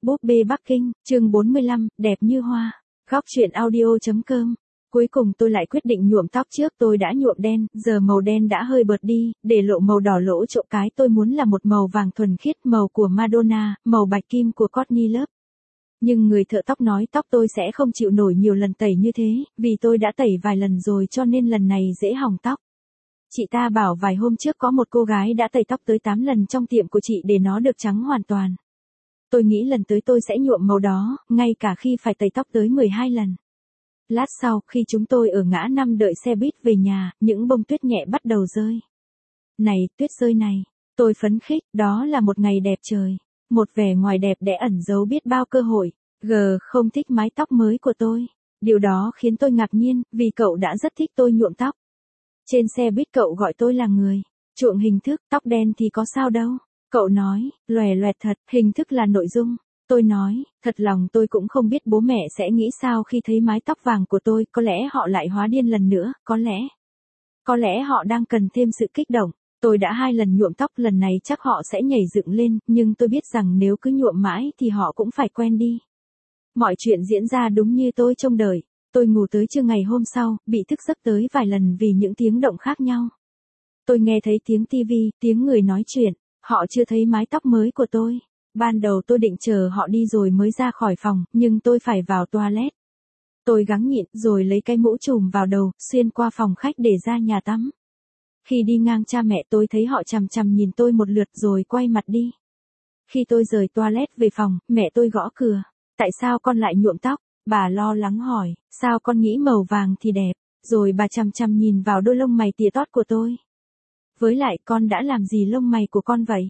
Búp bê Bắc Kinh, chương 45, đẹp như hoa. Góc truyện audio.com. Cuối cùng tôi lại quyết định nhuộm tóc trước, tôi đã nhuộm đen, giờ màu đen đã hơi bợt đi, để lộ màu đỏ lỗ chỗ cái tôi muốn là một màu vàng thuần khiết, màu của Madonna, màu bạch kim của Courtney Love. Nhưng người thợ tóc nói tóc tôi sẽ không chịu nổi nhiều lần tẩy như thế, vì tôi đã tẩy vài lần rồi cho nên lần này dễ hỏng tóc. Chị ta bảo vài hôm trước có một cô gái đã tẩy tóc tới 8 lần trong tiệm của chị để nó được trắng hoàn toàn. Tôi nghĩ lần tới tôi sẽ nhuộm màu đó, ngay cả khi phải tẩy tóc tới 12 lần. Lát sau, khi chúng tôi ở ngã 5 đợi xe buýt về nhà, những bông tuyết nhẹ bắt đầu rơi. Này, tuyết rơi này, tôi phấn khích, đó là một ngày đẹp trời. Một vẻ ngoài đẹp đẽ ẩn giấu biết bao cơ hội. Không thích mái tóc mới của tôi. Điều đó khiến tôi ngạc nhiên, vì cậu đã rất thích tôi nhuộm tóc. Trên xe buýt cậu gọi tôi là người chuộng hình thức, tóc đen thì có sao đâu. Cậu nói, loè loẹt thật, hình thức là nội dung. Tôi nói, thật lòng tôi cũng không biết bố mẹ sẽ nghĩ sao khi thấy mái tóc vàng của tôi, có lẽ họ lại hóa điên lần nữa, có lẽ họ đang cần thêm sự kích động. Tôi đã 2 lần nhuộm tóc, lần này chắc họ sẽ nhảy dựng lên, nhưng tôi biết rằng nếu cứ nhuộm mãi thì họ cũng phải quen đi. Mọi chuyện diễn ra đúng như tôi trông đợi. Tôi ngủ tới trưa ngày hôm sau, bị thức giấc tới vài lần vì những tiếng động khác nhau. Tôi nghe thấy tiếng tivi, tiếng người nói chuyện. Họ chưa thấy mái tóc mới của tôi. Ban đầu tôi định chờ họ đi rồi mới ra khỏi phòng, nhưng tôi phải vào toilet. Tôi gắng nhịn rồi lấy cái mũ trùm vào đầu, xuyên qua phòng khách để ra nhà tắm. Khi đi ngang cha mẹ tôi thấy họ chằm chằm nhìn tôi một lượt rồi quay mặt đi. Khi tôi rời toilet về phòng, mẹ tôi gõ cửa. Tại sao con lại nhuộm tóc? Bà lo lắng hỏi, sao con nghĩ màu vàng thì đẹp? Rồi bà chằm chằm nhìn vào đôi lông mày tía tót của tôi. Với lại con đã làm gì lông mày của con vậy?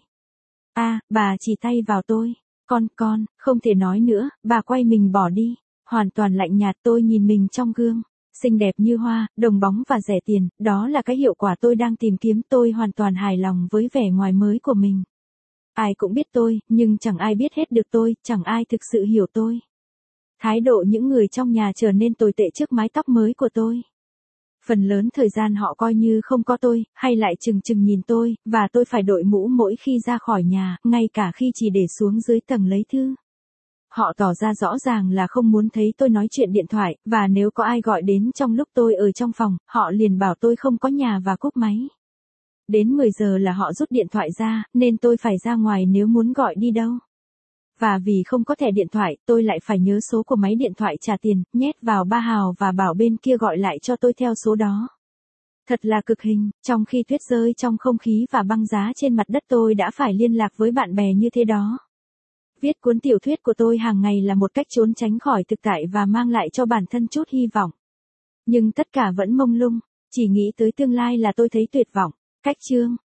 Bà chỉ tay vào tôi. Con, không thể nói nữa, bà quay mình bỏ đi. Hoàn toàn lạnh nhạt. Tôi nhìn mình trong gương. Xinh đẹp như hoa, đồng bóng và rẻ tiền, đó là cái hiệu quả tôi đang tìm kiếm. Tôi hoàn toàn hài lòng với vẻ ngoài mới của mình. Ai cũng biết tôi, nhưng chẳng ai biết hết được tôi, chẳng ai thực sự hiểu tôi. Thái độ những người trong nhà trở nên tồi tệ trước mái tóc mới của tôi. Phần lớn thời gian họ coi như không có tôi, hay lại chừng chừng nhìn tôi, và tôi phải đội mũ mỗi khi ra khỏi nhà, ngay cả khi chỉ để xuống dưới tầng lấy thư. Họ tỏ ra rõ ràng là không muốn thấy tôi nói chuyện điện thoại, và nếu có ai gọi đến trong lúc tôi ở trong phòng, họ liền bảo tôi không có nhà và cúp máy. Đến 10 giờ là họ rút điện thoại ra, nên tôi phải ra ngoài nếu muốn gọi đi đâu. Và vì không có thẻ điện thoại, tôi lại phải nhớ số của máy điện thoại trả tiền, nhét vào 3 hào và bảo bên kia gọi lại cho tôi theo số đó. Thật là cực hình, trong khi tuyết rơi trong không khí và băng giá trên mặt đất tôi đã phải liên lạc với bạn bè như thế đó. Viết cuốn tiểu thuyết của tôi hàng ngày là một cách trốn tránh khỏi thực tại và mang lại cho bản thân chút hy vọng. Nhưng tất cả vẫn mông lung, chỉ nghĩ tới tương lai là tôi thấy tuyệt vọng. Cách chương